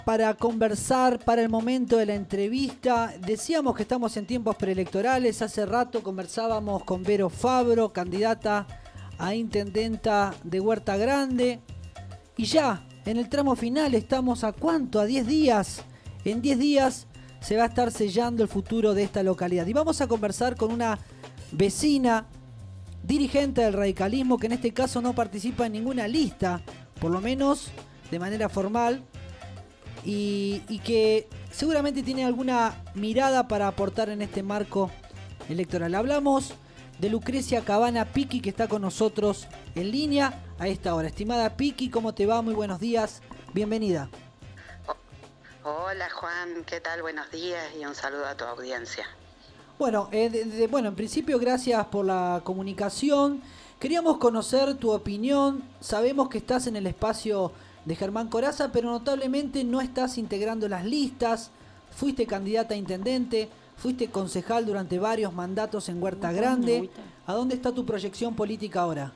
para conversar, para el momento de la entrevista. Decíamos que estamos en tiempos preelectorales. Hace rato conversábamos con Vero Fabro, candidata a intendenta de Huerta Grande. Y ya, en el tramo final estamos ¿a cuánto? A 10 días. En 10 días se va a estar sellando el futuro de esta localidad. Y vamos a conversar con una vecina, dirigente del radicalismo, que en este caso no participa en ninguna lista, por lo menos de manera formal, y que seguramente tiene alguna mirada para aportar en este marco electoral. Hablamos de Lucrecia Cabana Piqui, que está con nosotros en línea a esta hora. Estimada Piqui, ¿cómo te va? Muy buenos días, bienvenida. Hola Juan, ¿qué tal? Buenos días y un saludo a tu audiencia. Bueno, en principio gracias por la comunicación. Queríamos conocer tu opinión. Sabemos que estás en el espacio de Germán Corazza, pero notablemente no estás integrando las listas. Fuiste candidata a intendente, fuiste concejal durante varios mandatos en Huerta Grande. ¿A dónde está tu proyección política ahora?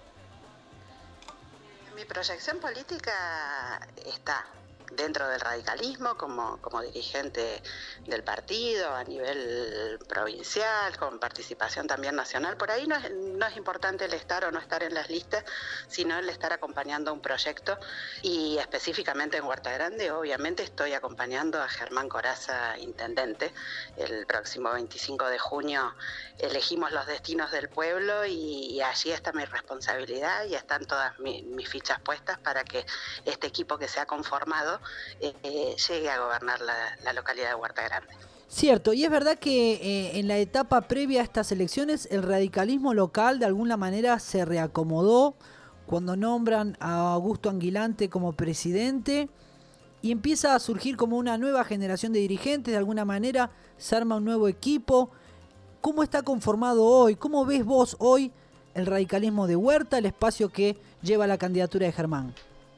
Mi proyección política está dentro del radicalismo como dirigente del partido a nivel provincial, con participación también nacional. Por ahí no es importante el estar o no estar en las listas, sino el estar acompañando un proyecto, y específicamente en Huerta Grande obviamente estoy acompañando a Germán Corazza, intendente. El próximo 25 de junio elegimos los destinos del pueblo y allí está mi responsabilidad y están todas mis fichas puestas para que este equipo que se ha conformado llegue a gobernar la localidad de Huerta Grande. Cierto, y es verdad que en la etapa previa a estas elecciones el radicalismo local de alguna manera se reacomodó cuando nombran a Augusto Anguilante como presidente y empieza a surgir como una nueva generación de dirigentes. De alguna manera se arma un nuevo equipo. ¿Cómo está conformado hoy? ¿Cómo ves vos hoy el radicalismo de Huerta, el espacio que lleva la candidatura de Germán?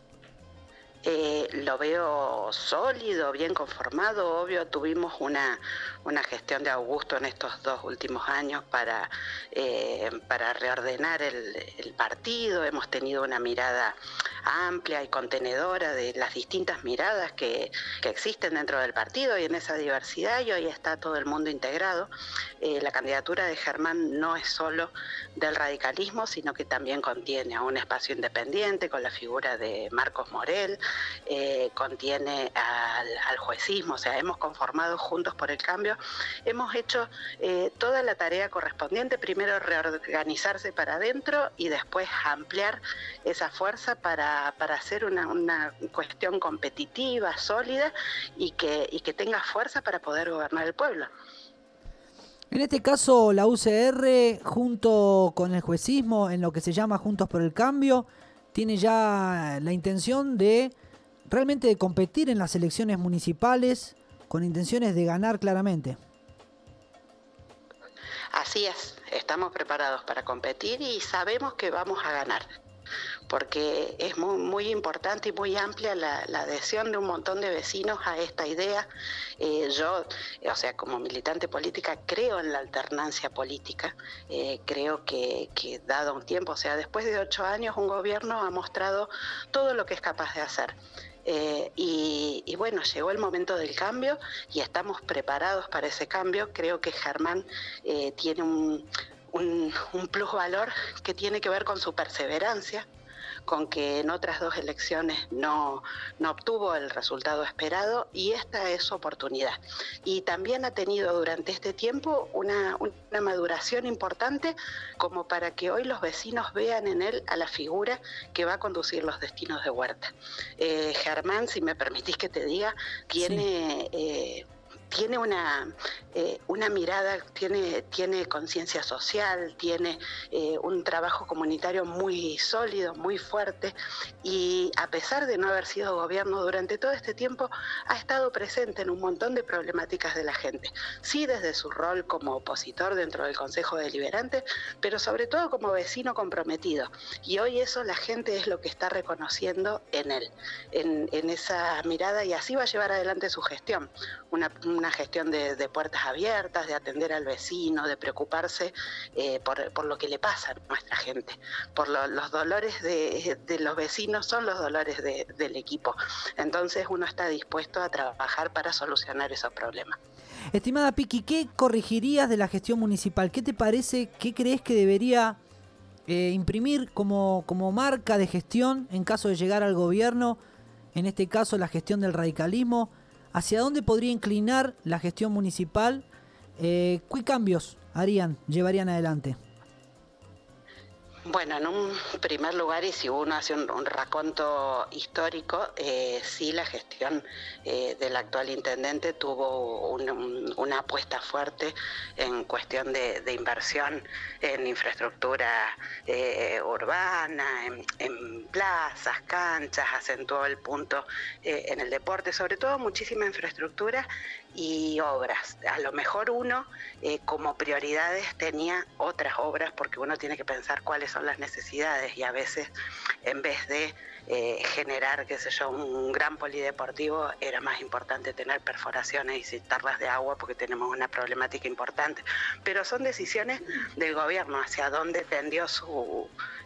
Lo veo sólido, bien conformado. Obvio, tuvimos una gestión de Augusto en estos 2 últimos años para reordenar el partido. Hemos tenido una mirada amplia y contenedora de las distintas miradas que existen dentro del partido y en esa diversidad, y hoy está todo el mundo integrado. La candidatura de Germán no es solo del radicalismo, sino que también contiene a un espacio independiente con la figura de Marcos Morel, contiene al juecismo. O sea, hemos conformado Juntos por el Cambio, hemos hecho toda la tarea correspondiente, primero reorganizarse para adentro y después ampliar esa fuerza para hacer una cuestión competitiva, sólida y que tenga fuerza para poder gobernar el pueblo. En este caso, la UCR, junto con el juecismo, en lo que se llama Juntos por el Cambio, tiene ya la intención de realmente de competir en las elecciones municipales, con intenciones de ganar claramente. Así es, estamos preparados para competir y sabemos que vamos a ganar, porque es muy importante y muy amplia la adhesión de un montón de vecinos a esta idea. Yo, o sea, como militante política, creo en la alternancia política. Creo que dado un tiempo, o sea, después de 8 años, un gobierno ha mostrado todo lo que es capaz de hacer. Y bueno, llegó el momento del cambio y estamos preparados para ese cambio. Creo que Germán tiene un plusvalor que tiene que ver con su perseverancia, con que en otras 2 elecciones no obtuvo el resultado esperado, y esta es su oportunidad. Y también ha tenido durante este tiempo una maduración importante como para que hoy los vecinos vean en él a la figura que va a conducir los destinos de Huerta. Germán, si me permitís que te diga, tiene... Sí. Tiene una mirada, tiene conciencia social, tiene un trabajo comunitario muy sólido, muy fuerte, y a pesar de no haber sido gobierno durante todo este tiempo, ha estado presente en un montón de problemáticas de la gente. Sí, desde su rol como opositor dentro del Consejo Deliberante, pero sobre todo como vecino comprometido. Y hoy eso la gente es lo que está reconociendo en él, en esa mirada, y así va a llevar adelante su gestión. Una una gestión de puertas abiertas, de atender al vecino, de preocuparse por lo que le pasa a nuestra gente. Los dolores de los vecinos son los dolores del equipo. Entonces uno está dispuesto a trabajar para solucionar esos problemas. Estimada Piqui, ¿qué corregirías de la gestión municipal? ¿Qué te parece, qué crees que debería imprimir como marca de gestión en caso de llegar al gobierno, en este caso la gestión del radicalismo? ¿Hacia dónde podría inclinar la gestión municipal? ¿Qué cambios llevarían adelante? Bueno, en un primer lugar, y si uno hace un raconto histórico, sí, la gestión del actual intendente tuvo una apuesta fuerte en cuestión de inversión en infraestructura urbana, en plazas, canchas, acentuó el punto en el deporte, sobre todo muchísima infraestructura y obras. A lo mejor uno como prioridades tenía otras obras, porque uno tiene que pensar cuáles son las necesidades, y a veces en vez de generar, qué sé yo, un gran polideportivo, era más importante tener perforaciones y cisternas de agua, porque tenemos una problemática importante. Pero son decisiones del gobierno hacia dónde tendió su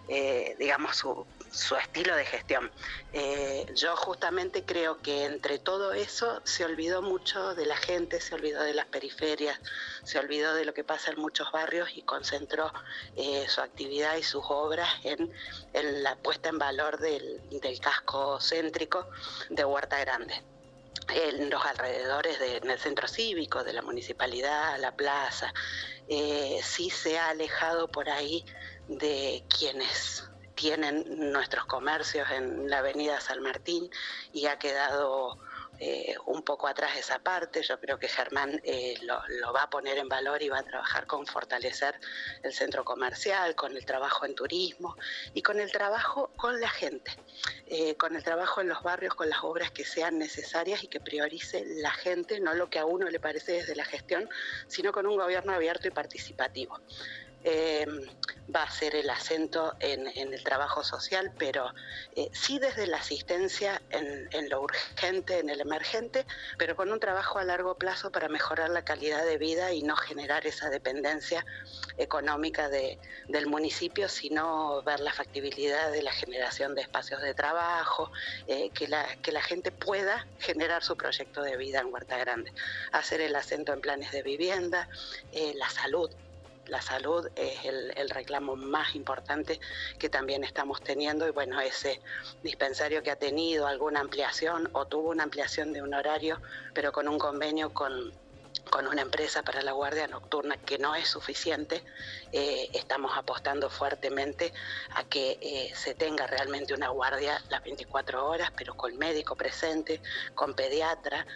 estilo de gestión. Yo justamente creo que entre todo eso se olvidó mucho de la gente, se olvidó de las periferias, se olvidó de lo que pasa en muchos barrios y concentró su actividad y sus obras en la puesta en valor del casco céntrico de Huerta Grande. En los alrededores, en el centro cívico, de la municipalidad, la plaza, sí se ha alejado por ahí de quienes tienen nuestros comercios en la avenida San Martín, y ha quedado un poco atrás esa parte. Yo creo que Germán lo va a poner en valor y va a trabajar con fortalecer el centro comercial, con el trabajo en turismo y con el trabajo con la gente, con el trabajo en los barrios, con las obras que sean necesarias y que priorice la gente, no lo que a uno le parece desde la gestión, sino con un gobierno abierto y participativo. Va a ser el acento en el trabajo social, pero sí desde la asistencia en lo urgente, en el emergente, pero con un trabajo a largo plazo para mejorar la calidad de vida y no generar esa dependencia económica del municipio, sino ver la factibilidad de la generación de espacios de trabajo, que la gente pueda generar su proyecto de vida en Huerta Grande. Hacer el acento en planes de vivienda, la salud. La salud es el reclamo más importante que también estamos teniendo, y bueno, ese dispensario que ha tenido alguna ampliación o tuvo una ampliación de un horario, pero con un convenio con una empresa para la guardia nocturna que no es suficiente, estamos apostando fuertemente a que se tenga realmente una guardia las 24 horas, pero con médico presente, con pediatra.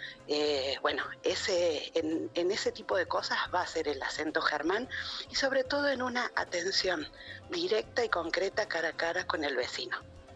En ese tipo de cosas va a ser el acento Germán, y sobre todo en una atención directa y concreta cara a cara con el vecino.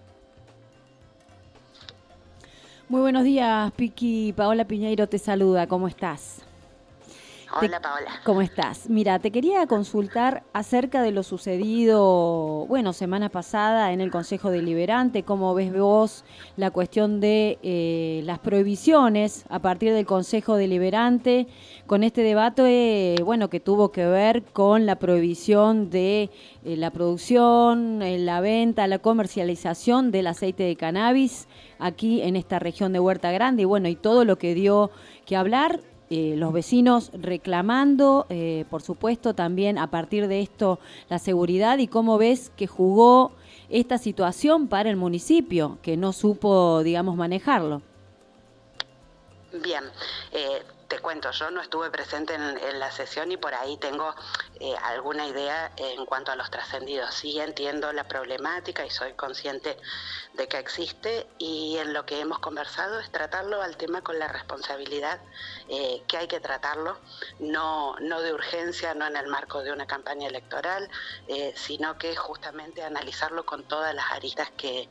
Muy buenos días, Piqui. Paola Piñeiro te saluda. ¿Cómo estás? Hola, Paola. ¿Cómo estás? Mira, te quería consultar acerca de lo sucedido, semana pasada en el Consejo Deliberante. ¿Cómo ves vos la cuestión de las prohibiciones a partir del Consejo Deliberante con este debate, que tuvo que ver con la prohibición de la producción, la venta, la comercialización del aceite de cannabis aquí en esta región de Huerta Grande, y todo lo que dio que hablar? Los vecinos reclamando, por supuesto, también a partir de esto la seguridad. ¿Y cómo ves que jugó esta situación para el municipio, que no supo, manejarlo? Bien, te cuento, yo no estuve presente en la sesión y por ahí tengo alguna idea en cuanto a los trascendidos. Sí entiendo la problemática y soy consciente de que existe, y en lo que hemos conversado es tratarlo al tema con la responsabilidad que hay que tratarlo, no de urgencia, no en el marco de una campaña electoral, sino que justamente analizarlo con todas las aristas que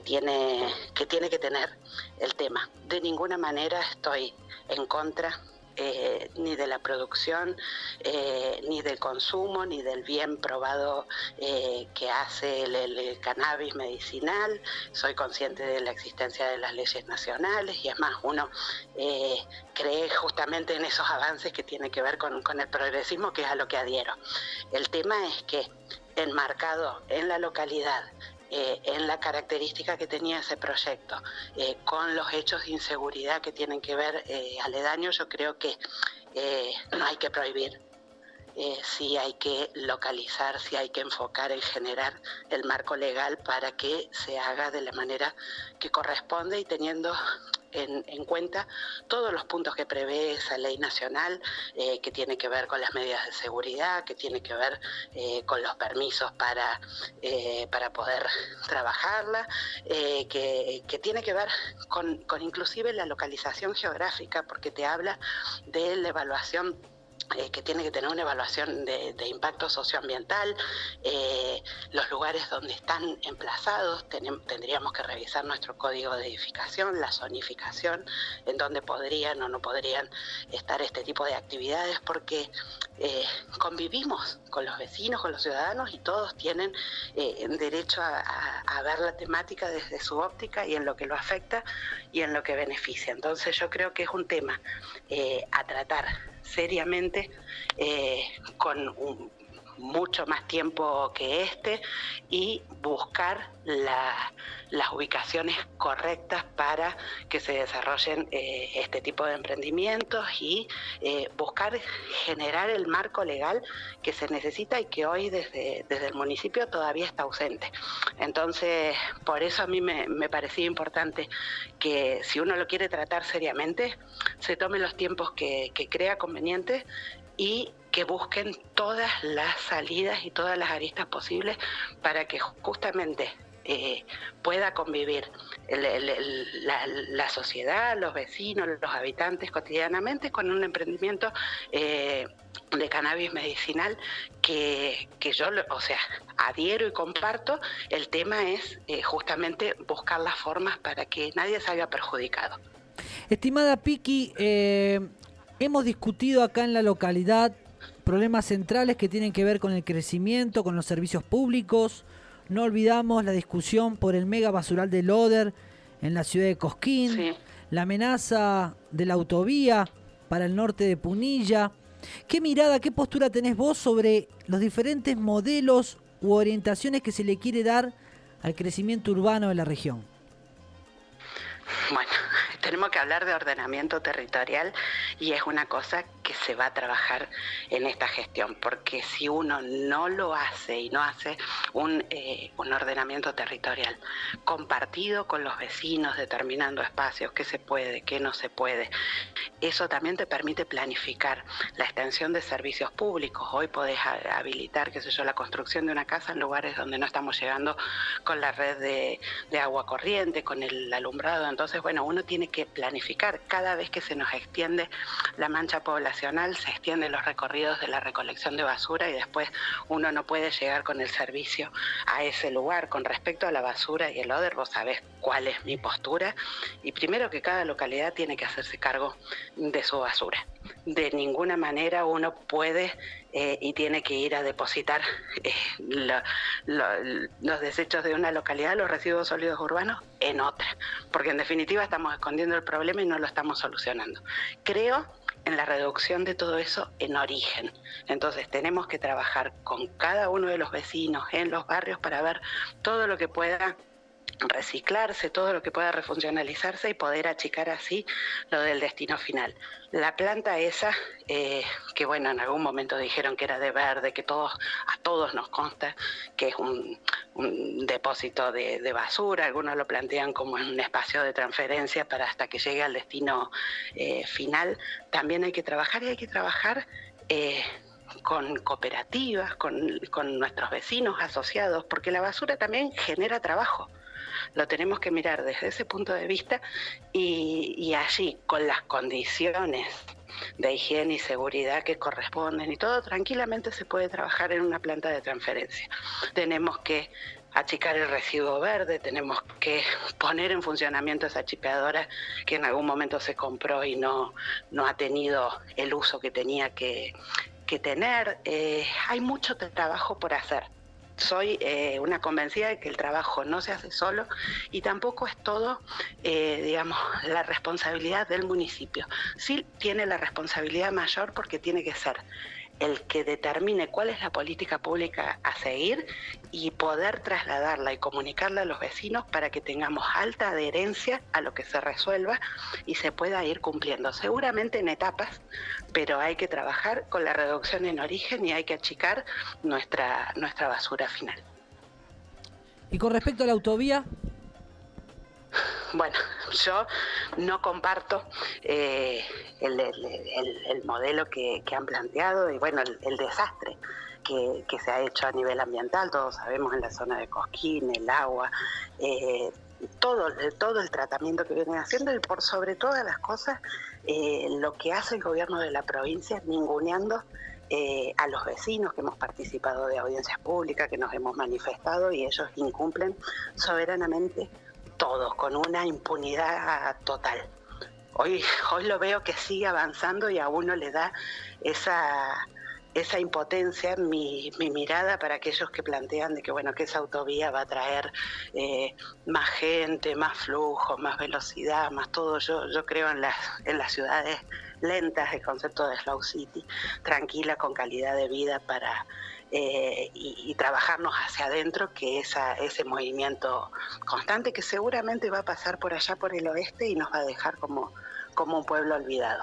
tiene que tener el tema. De ninguna manera estoy en contra ni de la producción, ni del consumo, ni del bien probado que hace el cannabis medicinal. Soy consciente de la existencia de las leyes nacionales y es más, uno cree justamente en esos avances que tienen que ver con el progresismo, que es a lo que adhiero. El tema es que enmarcado en la localidad, en la característica que tenía ese proyecto, con los hechos de inseguridad que tienen que ver aledaños, yo creo que no hay que prohibir. Sí hay que localizar, sí hay que enfocar en generar el marco legal para que se haga de la manera que corresponde y teniendo en cuenta todos los puntos que prevé esa ley nacional, que tiene que ver con las medidas de seguridad, que tiene que ver con los permisos para poder trabajarla, que tiene que ver con inclusive la localización geográfica, porque te habla de la evaluación, que tiene que tener una evaluación de impacto socioambiental, los lugares donde están emplazados, tendríamos que revisar nuestro código de edificación, la zonificación, en donde podrían o no podrían estar este tipo de actividades, porque convivimos con los vecinos, con los ciudadanos, y todos tienen derecho a ver la temática desde su óptica y en lo que lo afecta y en lo que beneficia. Entonces yo creo que es un tema a tratar seriamente, con mucho más tiempo que y buscar las ubicaciones correctas para que se desarrollen este tipo de emprendimientos y buscar generar el marco legal que se necesita y que hoy desde el municipio todavía está ausente. Entonces, por eso a mí me parecía importante que si uno lo quiere tratar seriamente, se tome los tiempos que crea conveniente y que busquen todas las salidas y todas las aristas posibles para que justamente pueda convivir la sociedad, los vecinos, los habitantes cotidianamente con un emprendimiento de cannabis medicinal que yo, adhiero y comparto. El tema es justamente buscar las formas para que nadie salga perjudicado. Estimada Piqui, hemos discutido acá en la localidad problemas centrales que tienen que ver con el crecimiento, con los servicios públicos. No olvidamos la discusión por el mega basural de Loder en la ciudad de Cosquín, sí, la amenaza de la autovía para el norte de Punilla. ¿Qué mirada, qué postura tenés vos sobre los diferentes modelos u orientaciones que se le quiere dar al crecimiento urbano de la región? Bueno, tenemos que hablar de ordenamiento territorial y es una cosa que se va a trabajar en esta gestión, porque si uno no lo hace y no hace un ordenamiento territorial compartido con los vecinos, determinando espacios, qué se puede, qué no se puede, eso también te permite planificar la extensión de servicios públicos. Hoy podés habilitar, la construcción de una casa en lugares donde no estamos llegando con la red de agua corriente, con el alumbrado. Entonces, bueno, uno tiene que planificar. Cada vez que se nos extiende la mancha poblacional, se extienden los recorridos de la recolección de basura y después uno no puede llegar con el servicio a ese lugar. Con respecto a la basura y el Loder, vos sabés cuál es mi postura. Y primero, que cada localidad tiene que hacerse cargo de su basura. De ninguna manera uno puede y tiene que ir a depositar los desechos de una localidad, los residuos sólidos urbanos, en otra, porque en definitiva estamos escondiendo el problema y no lo estamos solucionando. Creo en la reducción de todo eso en origen. Entonces tenemos que trabajar con cada uno de los vecinos en los barrios para ver todo lo que pueda reciclarse, todo lo que pueda refuncionalizarse y poder achicar así lo del destino final. La planta esa, que bueno, en algún momento dijeron que era de verde, que a todos nos consta que es un depósito de basura, algunos lo plantean como un espacio de transferencia para hasta que llegue al destino final. También hay que trabajar con cooperativas, con nuestros vecinos asociados, porque la basura también genera trabajo. Lo tenemos que mirar desde ese punto de vista y allí, con las condiciones de higiene y seguridad que corresponden y todo, tranquilamente se puede trabajar en una planta de transferencia. Tenemos que achicar el residuo verde, tenemos que poner en funcionamiento esa chipeadora que en algún momento se compró y no ha tenido el uso que tenía que tener. Hay mucho trabajo por hacer. Soy una convencida de que el trabajo no se hace solo y tampoco es todo, digamos, la responsabilidad del municipio. Sí tiene la responsabilidad mayor porque tiene que ser el que determine cuál es la política pública a seguir y poder trasladarla y comunicarla a los vecinos para que tengamos alta adherencia a lo que se resuelva y se pueda ir cumpliendo. Seguramente en etapas, pero hay que trabajar con la reducción en origen y hay que achicar nuestra basura final. Y con respecto a la autovía, bueno, yo no comparto el modelo que han planteado y bueno, el desastre que se ha hecho a nivel ambiental, todos sabemos en la zona de Cosquín, el agua, todo el tratamiento que vienen haciendo y por sobre todas las cosas, lo que hace el gobierno de la provincia ninguneando a los vecinos que hemos participado de audiencias públicas, que nos hemos manifestado y ellos incumplen soberanamente todos, con una impunidad total. Hoy lo veo que sigue avanzando y a uno le da esa impotencia, mi mirada para aquellos que plantean de que bueno, que esa autovía va a traer más gente, más flujo, más velocidad, más todo. Yo creo en las ciudades lentas, el concepto de Slow City, tranquila, con calidad de vida para y trabajarnos hacia adentro, que ese movimiento constante que seguramente va a pasar por allá por el oeste y nos va a dejar como un pueblo olvidado.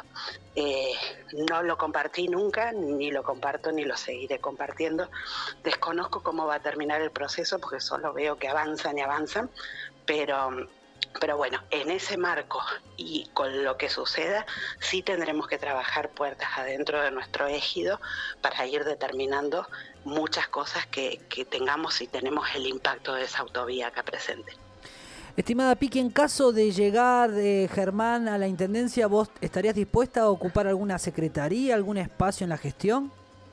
No lo compartí nunca, ni lo comparto, ni lo seguiré compartiendo. Desconozco cómo va a terminar el proceso porque solo veo que avanzan y avanzan, pero bueno, en ese marco y con lo que suceda, sí tendremos que trabajar puertas adentro de nuestro ejido para ir determinando muchas cosas que tengamos si tenemos el impacto de esa autovía acá presente. Estimada Piqui, en caso de llegar Germán a la Intendencia, ¿vos estarías dispuesta a ocupar alguna secretaría, algún espacio en la gestión?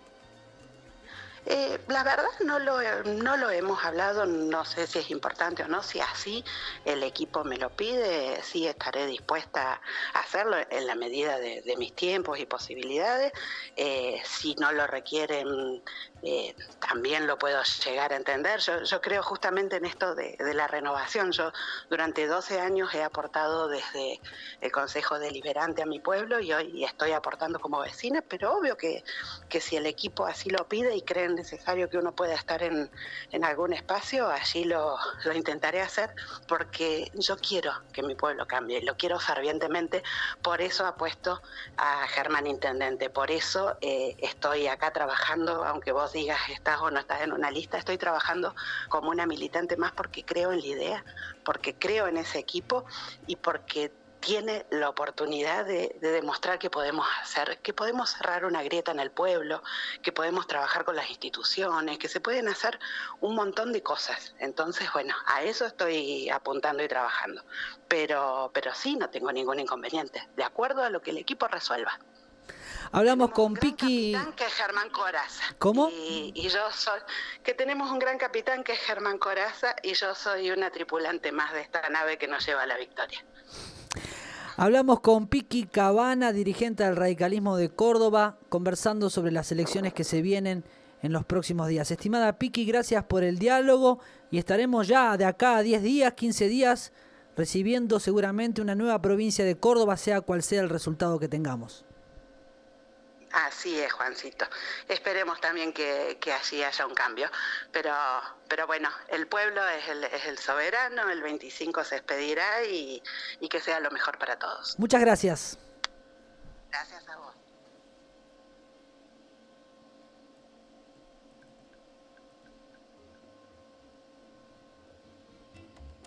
La verdad no lo hemos hablado, no sé si es importante o no, si así el equipo me lo pide, sí estaré dispuesta a hacerlo en la medida de mis tiempos y posibilidades. Si no lo requieren, también lo puedo llegar a entender. Yo creo justamente en esto de la renovación. Yo durante 12 años he aportado desde el Consejo Deliberante a mi pueblo y hoy estoy aportando como vecina, pero obvio que si el equipo así lo pide y creen necesario que uno pueda estar en algún espacio, allí lo intentaré hacer porque yo quiero que mi pueblo cambie, lo quiero fervientemente, por eso apuesto a Germán Intendente, por eso estoy acá trabajando, aunque vos digas estás o no estás en una lista, estoy trabajando como una militante más porque creo en la idea, porque creo en ese equipo y porque tiene la oportunidad de demostrar que podemos hacer, que podemos cerrar una grieta en el pueblo, que podemos trabajar con las instituciones, que se pueden hacer un montón de cosas. Entonces, bueno, a eso estoy apuntando y trabajando. Pero sí, no tengo ningún inconveniente, de acuerdo a lo que el equipo resuelva. Hablamos con un gran Piqui. Capitán que es Germán Corazza. ¿Cómo? Y yo soy, que tenemos un gran capitán que es Germán Corazza y yo soy una tripulante más de esta nave que nos lleva a la victoria. Hablamos con Piqui Cabana, dirigente del radicalismo de Córdoba, conversando sobre las elecciones que se vienen en los próximos días. Estimada Piqui, gracias por el diálogo y estaremos ya de acá a 10 días, 15 días, recibiendo seguramente una nueva provincia de Córdoba, sea cual sea el resultado que tengamos. Así es, Juancito. Esperemos también que allí haya un cambio. Pero bueno, el pueblo es el soberano, el 25 se expedirá y que sea lo mejor para todos. Muchas gracias. Gracias a vos.